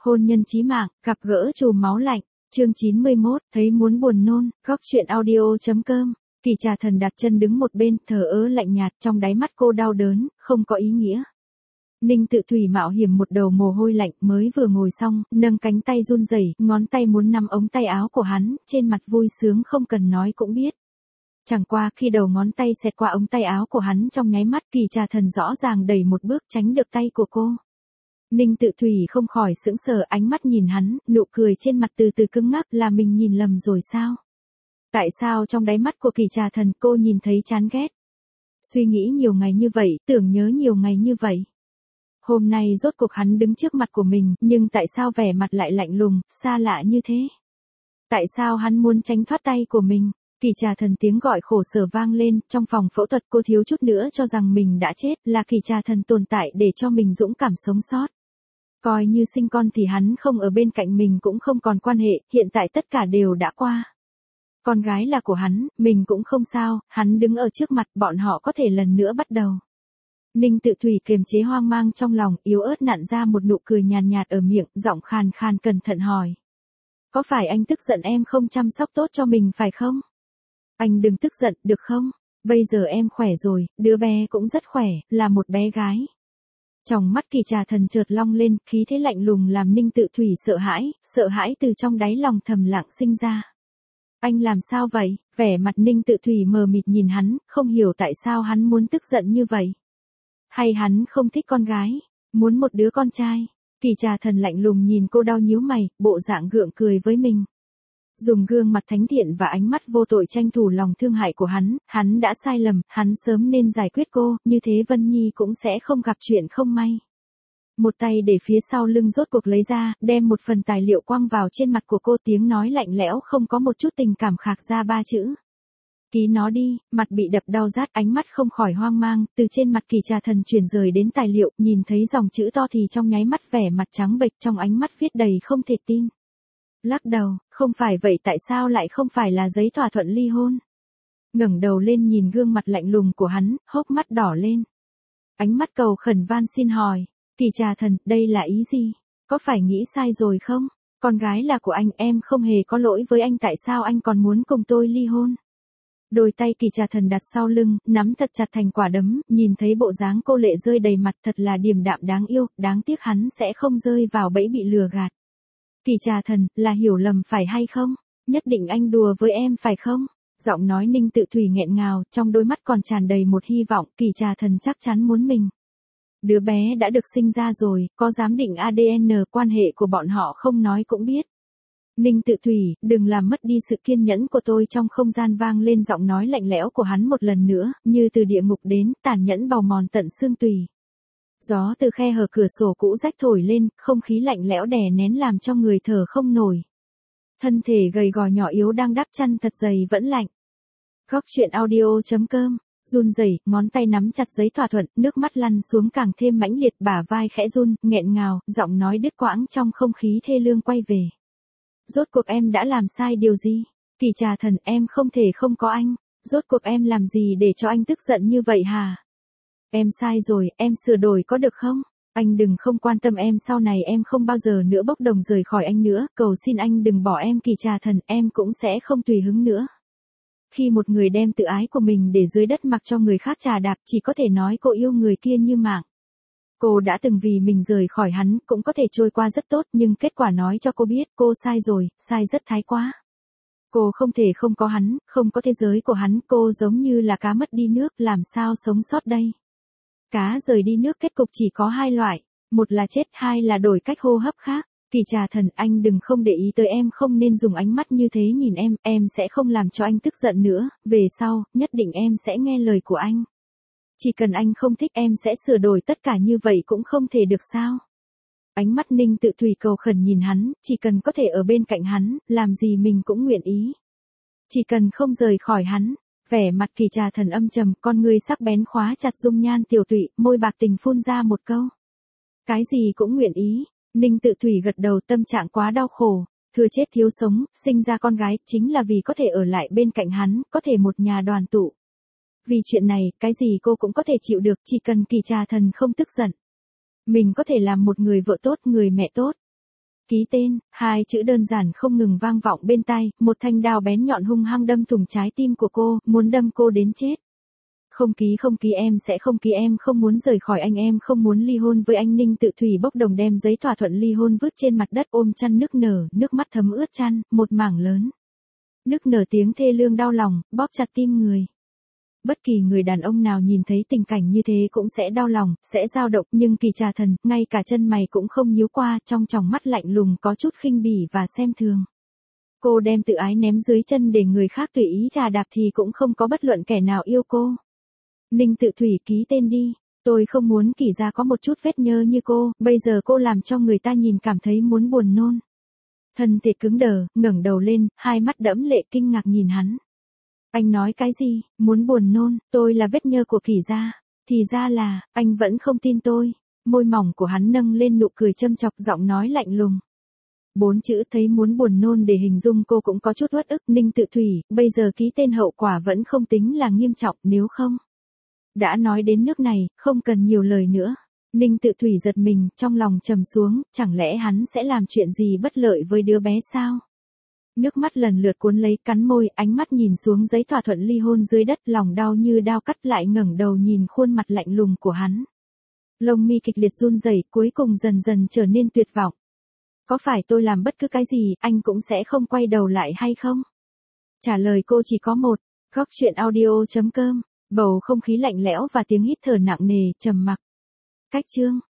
Hôn nhân chí mạng, gặp gỡ trùm máu lạnh, chương 91, thấy muốn buồn nôn, góc chuyện audio.com. Kỳ Trà Thần đặt chân đứng một bên, thờ ơ lạnh nhạt, trong đáy mắt cô đau đớn, không có ý nghĩa. Ninh Tự Thủy mạo hiểm một đầu mồ hôi lạnh, mới vừa ngồi xong, nâng cánh tay run rẩy, ngón tay muốn nắm ống tay áo của hắn, trên mặt vui sướng không cần nói cũng biết. Chẳng qua khi đầu ngón tay xẹt qua ống tay áo của hắn trong nháy mắt, Kỳ Trà Thần rõ ràng đẩy một bước tránh được tay của cô. Ninh Tự Thủy không khỏi sững sờ, ánh mắt nhìn hắn, nụ cười trên mặt từ từ cứng ngắc, là mình nhìn lầm rồi sao? Tại sao trong đáy mắt của Kỳ Trà Thần cô nhìn thấy chán ghét? Suy nghĩ nhiều ngày như vậy, tưởng nhớ nhiều ngày như vậy. Hôm nay rốt cuộc hắn đứng trước mặt của mình, nhưng tại sao vẻ mặt lại lạnh lùng, xa lạ như thế? Tại sao hắn muốn tránh thoát tay của mình? Kỳ Trà Thần tiếng gọi khổ sở vang lên, trong phòng phẫu thuật cô thiếu chút nữa cho rằng mình đã chết, là Kỳ Trà Thần tồn tại để cho mình dũng cảm sống sót. Coi như sinh con thì hắn không ở bên cạnh mình cũng không còn quan hệ, hiện tại tất cả đều đã qua. Con gái là của hắn, mình cũng không sao, hắn đứng ở trước mặt bọn họ có thể lần nữa bắt đầu. Ninh Tự Thủy kiềm chế hoang mang trong lòng, yếu ớt nặn ra một nụ cười nhàn nhạt ở miệng, giọng khàn khàn cẩn thận hỏi. Có phải anh tức giận em không chăm sóc tốt cho mình phải không? Anh đừng tức giận, được không? Bây giờ em khỏe rồi, đứa bé cũng rất khỏe, là một bé gái. Trong mắt Kỳ Trà Thần chợt long lên, khí thế lạnh lùng làm Ninh Tự Thủy sợ hãi từ trong đáy lòng thầm lặng sinh ra. Anh làm sao vậy? Vẻ mặt Ninh Tự Thủy mờ mịt nhìn hắn, không hiểu tại sao hắn muốn tức giận như vậy. Hay hắn không thích con gái, muốn một đứa con trai? Kỳ Trà Thần lạnh lùng nhìn cô đau nhíu mày, bộ dạng gượng cười với mình. Dùng gương mặt thánh thiện và ánh mắt vô tội tranh thủ lòng thương hại của hắn đã sai lầm, hắn sớm nên giải quyết cô, như thế Vân Nhi cũng sẽ không gặp chuyện không may. Một tay để phía sau lưng rốt cuộc lấy ra, đem một phần tài liệu quăng vào trên mặt của cô, tiếng nói lạnh lẽo không có một chút tình cảm khạc ra 3 chữ. Ký nó đi, mặt bị đập đau rát, ánh mắt không khỏi hoang mang, từ trên mặt Kỳ Trà Thần chuyển rời đến tài liệu, nhìn thấy dòng chữ to thì trong nháy mắt vẻ mặt trắng bệch, trong ánh mắt viết đầy không thể tin. Lắc đầu, không phải vậy, tại sao lại không phải là giấy thỏa thuận ly hôn? Ngẩng đầu lên nhìn gương mặt lạnh lùng của hắn, hốc mắt đỏ lên. Ánh mắt cầu khẩn van xin hỏi, Kỳ Trà Thần, đây là ý gì? Có phải nghĩ sai rồi không? Con gái là của anh, em không hề có lỗi với anh, tại sao anh còn muốn cùng tôi ly hôn? Đôi tay Kỳ Trà Thần đặt sau lưng, nắm thật chặt thành quả đấm, nhìn thấy bộ dáng cô lệ rơi đầy mặt thật là điềm đạm đáng yêu, đáng tiếc hắn sẽ không rơi vào bẫy bị lừa gạt. Kỳ Trà Thần, là hiểu lầm phải hay không? Nhất định anh đùa với em phải không? Giọng nói Ninh Tự Thủy nghẹn ngào, trong đôi mắt còn tràn đầy một hy vọng, Kỳ Trà Thần chắc chắn muốn mình. Đứa bé đã được sinh ra rồi, có giám định ADN, quan hệ của bọn họ không nói cũng biết. Ninh Tự Thủy, đừng làm mất đi sự kiên nhẫn của tôi. Trong không gian vang lên giọng nói lạnh lẽo của hắn một lần nữa, như từ địa ngục đến, tàn nhẫn bào mòn tận xương tủy. Gió từ khe hở cửa sổ cũ rách thổi lên, không khí lạnh lẽo đè nén làm cho người thở không nổi. Thân thể gầy gò nhỏ yếu đang đắp chăn thật dày vẫn lạnh. Góc chuyện audio.com, run rẩy, ngón tay nắm chặt giấy thỏa thuận, nước mắt lăn xuống càng thêm mãnh liệt, bả vai khẽ run, nghẹn ngào, giọng nói đứt quãng trong không khí thê lương quay về. Rốt cuộc em đã làm sai điều gì? Kỳ Trà Thần, em không thể không có anh. Rốt cuộc em làm gì để cho anh tức giận như vậy hả? Em sai rồi, em sửa đổi có được không? Anh đừng không quan tâm em, sau này em không bao giờ nữa bốc đồng rời khỏi anh nữa, cầu xin anh đừng bỏ em. Kỳ Trà Thần, em cũng sẽ không tùy hứng nữa. Khi một người đem tự ái của mình để dưới đất mặc cho người khác trà đạp, chỉ có thể nói cô yêu người kia như mạng. Cô đã từng vì mình rời khỏi hắn, cũng có thể trôi qua rất tốt, nhưng kết quả nói cho cô biết, cô sai rồi, sai rất thái quá. Cô không thể không có hắn, không có thế giới của hắn, cô giống như là cá mất đi nước, làm sao sống sót đây? Cá rời đi nước kết cục chỉ có 2 loại, một là chết, 2 là đổi cách hô hấp khác. Kỳ Trà Thần, anh đừng không để ý tới em, không nên dùng ánh mắt như thế nhìn em sẽ không làm cho anh tức giận nữa, về sau, nhất định em sẽ nghe lời của anh. Chỉ cần anh không thích em sẽ sửa đổi, tất cả như vậy cũng không thể được sao? Ánh mắt Ninh Tự Thủy cầu khẩn nhìn hắn, chỉ cần có thể ở bên cạnh hắn, làm gì mình cũng nguyện ý. Chỉ cần không rời khỏi hắn. Vẻ mặt Kỳ Trà Thần âm trầm, con người sắc bén khóa chặt dung nhan tiểu tụy, môi bạc tình phun ra một câu. Cái gì cũng nguyện ý. Ninh Tự Thủy gật đầu, tâm trạng quá đau khổ, thừa chết thiếu sống, sinh ra con gái chính là vì có thể ở lại bên cạnh hắn, có thể một nhà đoàn tụ. Vì chuyện này, cái gì cô cũng có thể chịu được, chỉ cần Kỳ Trà Thần không tức giận. Mình có thể làm một người vợ tốt, người mẹ tốt. ký tên, hai chữ đơn giản không ngừng vang vọng bên tai, một thanh đao bén nhọn hung hăng đâm thủng trái tim của cô, muốn đâm cô đến chết. Không ký em sẽ không ký, em không muốn rời khỏi anh, em không muốn ly hôn với anh. Ninh Tự Thủy bốc đồng đem giấy thỏa thuận ly hôn vứt trên mặt đất, ôm chăn nức nở, nước mắt thấm ướt chăn, một mảng lớn. Nức nở tiếng thê lương đau lòng, bóp chặt tim người. Bất kỳ người đàn ông nào nhìn thấy tình cảnh như thế cũng sẽ đau lòng, sẽ dao động, nhưng Kỳ Trà Thần, ngay cả chân mày cũng không nhíu qua, trong tròng mắt lạnh lùng có chút khinh bỉ và xem thường. Cô đem tự ái ném dưới chân để người khác tùy ý trà đạp thì cũng không có bất luận kẻ nào yêu cô. Ninh Tự Thủy ký tên đi, tôi không muốn Kỳ gia có một chút vết nhơ như cô, bây giờ cô làm cho người ta nhìn cảm thấy muốn buồn nôn. Thân thể cứng đờ, ngẩng đầu lên, hai mắt đẫm lệ kinh ngạc nhìn hắn. Anh nói cái gì, muốn buồn nôn, tôi là vết nhơ của Kỳ gia, thì ra là, anh vẫn không tin tôi. Môi mỏng của hắn nâng lên nụ cười châm chọc, giọng nói lạnh lùng. 4 chữ thấy muốn buồn nôn để hình dung cô cũng có chút uất ức. Ninh Tự Thủy, bây giờ ký tên hậu quả vẫn không tính là nghiêm trọng, nếu không. Đã nói đến nước này, không cần nhiều lời nữa. Ninh Tự Thủy giật mình, trong lòng trầm xuống, chẳng lẽ hắn sẽ làm chuyện gì bất lợi với đứa bé sao? Nước mắt lần lượt cuốn lấy, cắn môi, ánh mắt nhìn xuống giấy thỏa thuận ly hôn dưới đất, lòng đau như đao cắt, lại ngẩng đầu nhìn khuôn mặt lạnh lùng của hắn. Lông mi kịch liệt run rẩy, cuối cùng dần dần trở nên tuyệt vọng. Có phải tôi làm bất cứ cái gì, anh cũng sẽ không quay đầu lại hay không? Trả lời cô chỉ có một. Góc truyện audio.com. Bầu không khí lạnh lẽo và tiếng hít thở nặng nề, trầm mặc. Cách chương